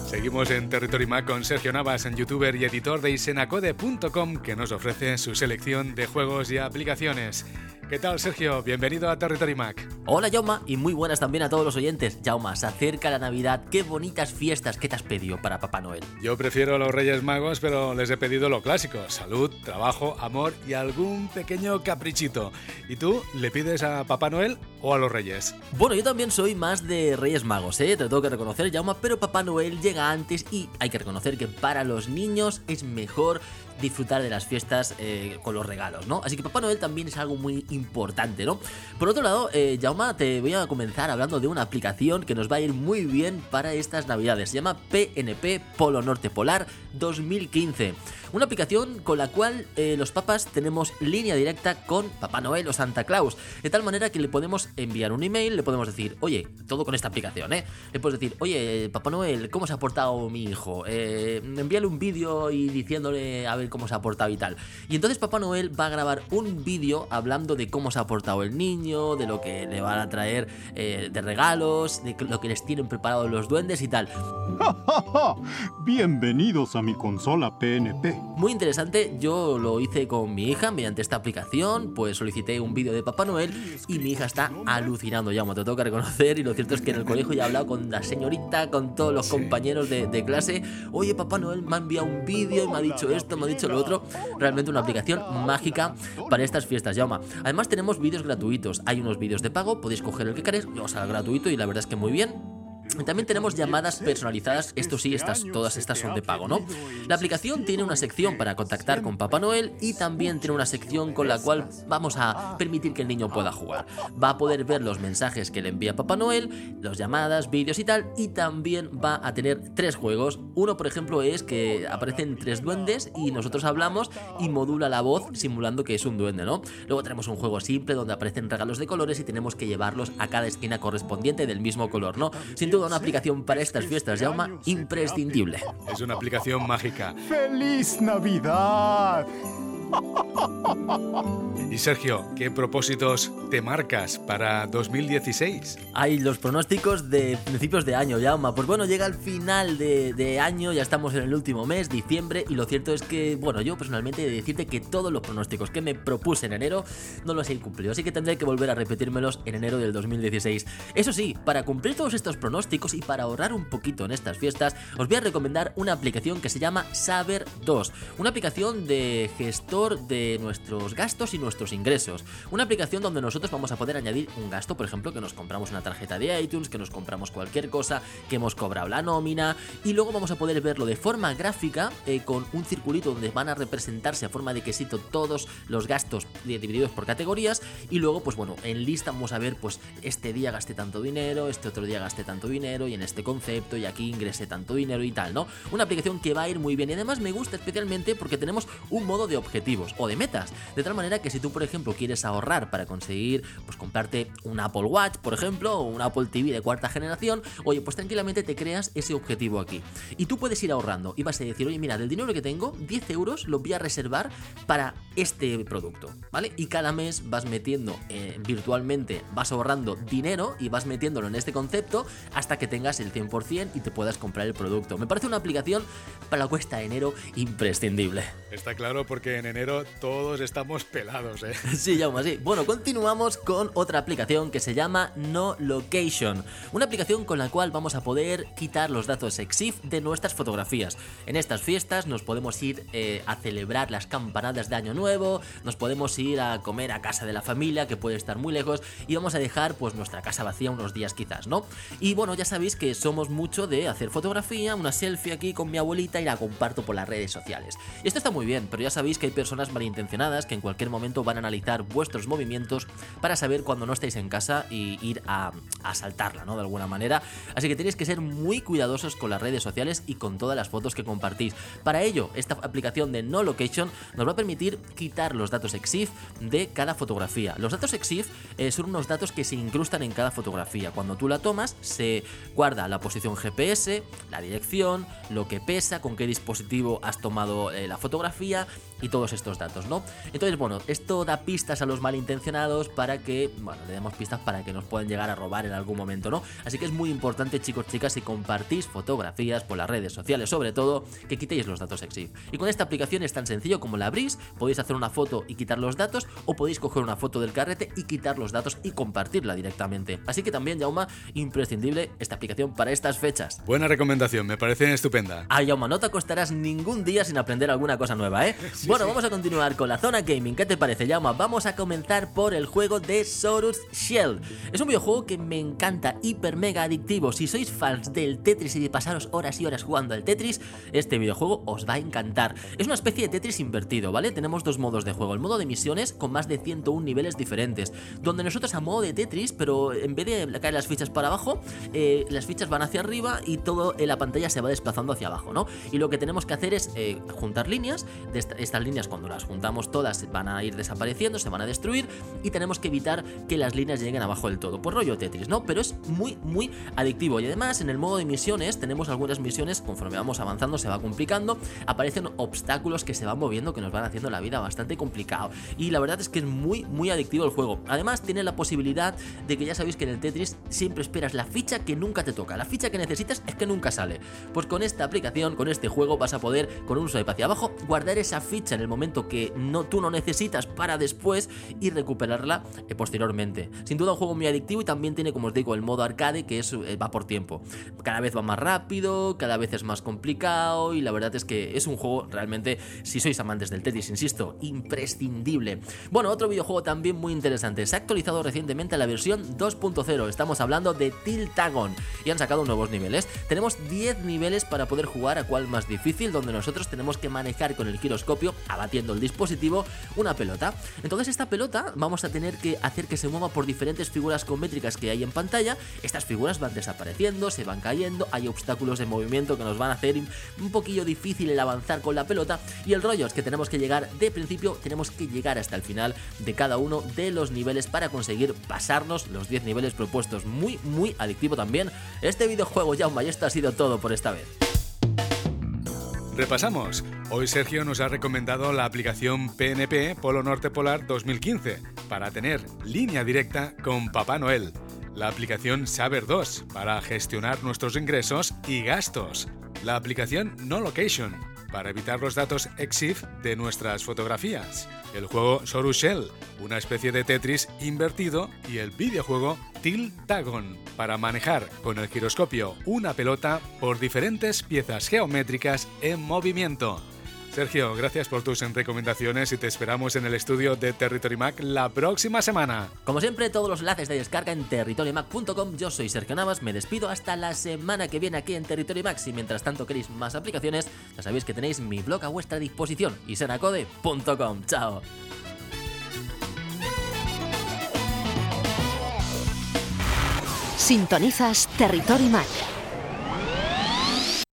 Seguimos en Territory Mac con Sergio Navas, youtuber y editor de isenacode.com, que nos ofrece su selección de juegos y aplicaciones. ¿Qué tal, Sergio? Bienvenido a Territory Mac. Hola, Jaume, y muy buenas también a todos los oyentes. Jaume, se acerca la Navidad. Qué bonitas fiestas. ¿Qué te has pedido para Papá Noel? Yo prefiero a los Reyes Magos, pero les he pedido lo clásico: salud, trabajo, amor y algún pequeño caprichito. ¿Y tú le pides a Papá Noel o a los Reyes? Bueno, yo también soy más de Reyes Magos, te lo tengo que reconocer, Jaume, pero Papá Noel llega antes y hay que reconocer que para los niños es mejor disfrutar de las fiestas con los regalos, ¿no? Así que Papá Noel también es algo muy importante, ¿no? Por otro lado, Jaume, te voy a comenzar hablando de una aplicación que nos va a ir muy bien para estas Navidades. Se llama PNP Polo Norte Polar 2015. Una aplicación con la cual los papás tenemos línea directa con Papá Noel o Santa Claus, de tal manera que le podemos enviar un email, le podemos decir, oye, todo con esta aplicación, le puedes decir, oye, Papá Noel, ¿cómo se ha portado mi hijo? Envíale un vídeo y diciéndole a ver cómo se ha portado y tal. Y entonces Papá Noel va a grabar un vídeo hablando de cómo se ha portado el niño, de lo que le van a traer de regalos, de lo que les tienen preparado los duendes y tal. Bienvenidos a mi consola PNP. Muy interesante, yo lo hice con mi hija mediante esta aplicación, pues solicité un vídeo de Papá Noel y mi hija está alucinando, ya me te tengo que reconocer, y lo cierto es que en el colegio ya he hablado con la señorita, con todos los compañeros de clase, oye, Papá Noel me ha enviado un vídeo y me ha dicho esto, me ha dicho lo otro. Realmente una aplicación mágica para estas fiestas, Jaume. Además tenemos vídeos gratuitos, hay unos vídeos de pago, podéis coger el que queréis, o sea, gratuito, y la verdad es que muy bien. También tenemos llamadas personalizadas, esto sí, todas estas son de pago, ¿no? La aplicación tiene una sección para contactar con Papá Noel y también tiene una sección con la cual vamos a permitir que el niño pueda jugar. Va a poder ver los mensajes que le envía Papá Noel, las llamadas, vídeos y tal, y también va a tener 3 juegos. Uno, por ejemplo, es que aparecen 3 duendes y nosotros hablamos y modula la voz simulando que es un duende, ¿no? Luego tenemos un juego simple donde aparecen regalos de colores y tenemos que llevarlos a cada esquina correspondiente del mismo color, ¿no? Sin duda una aplicación para estas fiestas, Jaume, imprescindible. Es una aplicación mágica. ¡Feliz Navidad! Y Sergio, ¿qué propósitos te marcas para 2016? Hay los pronósticos de principios de año, Jaume. Pues bueno, llega el final de año, ya estamos en el último mes, diciembre, y lo cierto es que, bueno, yo personalmente he de decirte que todos los pronósticos que me propuse en enero no los he cumplido, así que tendré que volver a repetírmelos en enero del 2016. Eso sí, para cumplir todos estos pronósticos y para ahorrar un poquito en estas fiestas, os voy a recomendar una aplicación que se llama Saber 2, una aplicación de gestor de nuestros gastos y nuestros ingresos. Una aplicación donde nosotros vamos a poder añadir un gasto, por ejemplo, que nos compramos una tarjeta de iTunes, que nos compramos cualquier cosa, que hemos cobrado la nómina, y luego vamos a poder verlo de forma gráfica con un circulito donde van a representarse a forma de quesito todos los gastos divididos por categorías, y luego, pues bueno, en lista vamos a ver, pues este día gasté tanto dinero, este otro día gasté tanto dinero, y en este concepto, y aquí ingresé tanto dinero y tal, ¿no? Una aplicación que va a ir muy bien, y además me gusta especialmente porque tenemos un modo de objetivos o de metas, de tal manera que si tú, por ejemplo, quieres ahorrar para conseguir, pues comprarte un Apple Watch, por ejemplo, o un Apple TV de 4ª generación, oye, pues tranquilamente te creas ese objetivo aquí, y tú puedes ir ahorrando y vas a decir, oye, mira, del dinero que tengo, 10 euros lo voy a reservar para este producto, ¿vale? Y cada mes vas metiendo virtualmente, vas ahorrando dinero y vas metiéndolo en este concepto hasta que tengas el 100% y te puedas comprar el producto. Me parece una aplicación para la cuesta de enero imprescindible. Está claro, porque en enero todos estamos pelados, ¿eh? Sí, Jaume, sí. Bueno, continuamos con otra aplicación que se llama No Location, una aplicación con la cual vamos a poder quitar los datos EXIF de nuestras fotografías. En estas fiestas nos podemos ir a celebrar las campanadas de Año Nuevo, nos podemos ir a comer a casa de la familia, que puede estar muy lejos, y vamos a dejar pues nuestra casa vacía unos días quizás, ¿no? Y bueno, ya sabéis que somos mucho de hacer fotografía, una selfie aquí con mi abuelita y la comparto por las redes sociales. Y esto está muy bien, pero ya sabéis que hay personas malintencionadas que en cualquier momento van a analizar vuestros movimientos para saber cuando no estáis en casa y ir a asaltarla, ¿no? De alguna manera. Así que tenéis que ser muy cuidadosos con las redes sociales y con todas las fotos que compartís. Para ello, esta aplicación de No Location nos va a permitir quitar los datos EXIF de cada fotografía. Los datos EXIF son unos datos que se incrustan en cada fotografía. Cuando tú la tomas, se guarda la posición GPS, la dirección, lo que pesa, con qué dispositivo has tomado la fotografía, y todos estos datos, ¿no? Entonces, bueno, esto da pistas a los malintencionados para que, bueno, le demos pistas para que nos puedan llegar a robar en algún momento, ¿no? Así que es muy importante, chicos, chicas, si compartís fotografías por las redes sociales, sobre todo, que quitéis los datos EXIF. Y con esta aplicación es tan sencillo como la abrís, podéis hacer una foto y quitar los datos, o podéis coger una foto del carrete y quitar los datos y compartirla directamente. Así que también, Jaume, imprescindible esta aplicación para estas fechas. Buena recomendación, me parece estupenda. Ah, Jaume, no te acostarás ningún día sin aprender alguna cosa nueva, ¿eh? Sí, bueno, sí. Vamos a continuar con la zona gaming. ¿Qué te parece, Jaume? Vamos a comenzar por el juego de Sorus Shell. Es un videojuego que me encanta, hiper mega adictivo. Si sois fans del Tetris y de pasaros horas y horas jugando al Tetris, este videojuego os va a encantar. Es una especie de Tetris invertido, ¿vale? Tenemos dos modos de juego. El modo de misiones con más de 101 niveles diferentes, donde nosotros a modo de Tetris, pero en vez de caer las fichas para abajo, las fichas van hacia arriba y todo en la pantalla se va desplazando hacia abajo, ¿no? Y lo que tenemos que hacer es juntar líneas. Estas líneas, cuando las juntamos todas, van a ir desapareciendo, se van a destruir, y tenemos que evitar que las líneas lleguen abajo del todo. Pues rollo Tetris, ¿no? Pero es muy, muy adictivo. Y además, en el modo de misiones, tenemos algunas misiones, conforme vamos avanzando, se va complicando, aparecen obstáculos que se van moviendo, que nos van haciendo la vida bastante complicado. Y la verdad es que es muy, muy adictivo el juego. Además, tiene la posibilidad de que ya sabéis que en el Tetris siempre esperas la ficha que nunca te toca. La ficha que necesitas es que nunca sale. Pues con esta aplicación, con este juego, vas a poder, con un swipe hacia abajo, guardar esa ficha en el momento que tú no necesitas para después y recuperarla posteriormente. Sin duda un juego muy adictivo, y también tiene, como os digo, el modo arcade, que va por tiempo. Cada vez va más rápido, cada vez es más complicado, y la verdad es que es un juego realmente, si sois amantes del Tetris, insisto, imprescindible. Bueno, otro videojuego también muy interesante. Se ha actualizado recientemente a la versión 2.0. Estamos hablando de Tiltagon y han sacado nuevos niveles. Tenemos 10 niveles para poder jugar a cuál más difícil, donde nosotros tenemos que manejar con el giroscopio, abatiendo el dispositivo, una pelota. Entonces esta pelota vamos a tener que hacer que se mueva por diferentes figuras geométricas que hay en pantalla. Estas figuras van desapareciendo, se van cayendo, hay obstáculos de movimiento que nos van a hacer un poquillo difícil el avanzar con la pelota, y el rollo es que tenemos que llegar de principio, tenemos que llegar hasta el final de cada uno de los niveles para conseguir pasarnos los 10 niveles propuestos. Muy, muy adictivo también este videojuego, Jaume, y esto ha sido todo por esta vez. Repasamos. Hoy Sergio nos ha recomendado la aplicación PNP Polo Norte Polar 2015 para tener línea directa con Papá Noel. La aplicación Saber 2 para gestionar nuestros ingresos y gastos. La aplicación No Location para evitar los datos EXIF de nuestras fotografías. El juego Sorus Shell, una especie de Tetris invertido, y el videojuego Tiltagon para manejar con el giroscopio una pelota por diferentes piezas geométricas en movimiento. Sergio, gracias por tus recomendaciones y te esperamos en el estudio de Territory Mac la próxima semana. Como siempre, todos los enlaces de descarga en territorymac.com. Yo soy Sergio Navas, me despido hasta la semana que viene aquí en Territory Mac. Si mientras tanto queréis más aplicaciones, ya sabéis que tenéis mi blog a vuestra disposición, isenacode.com. ¡Chao! Sintonizas Territory Mac.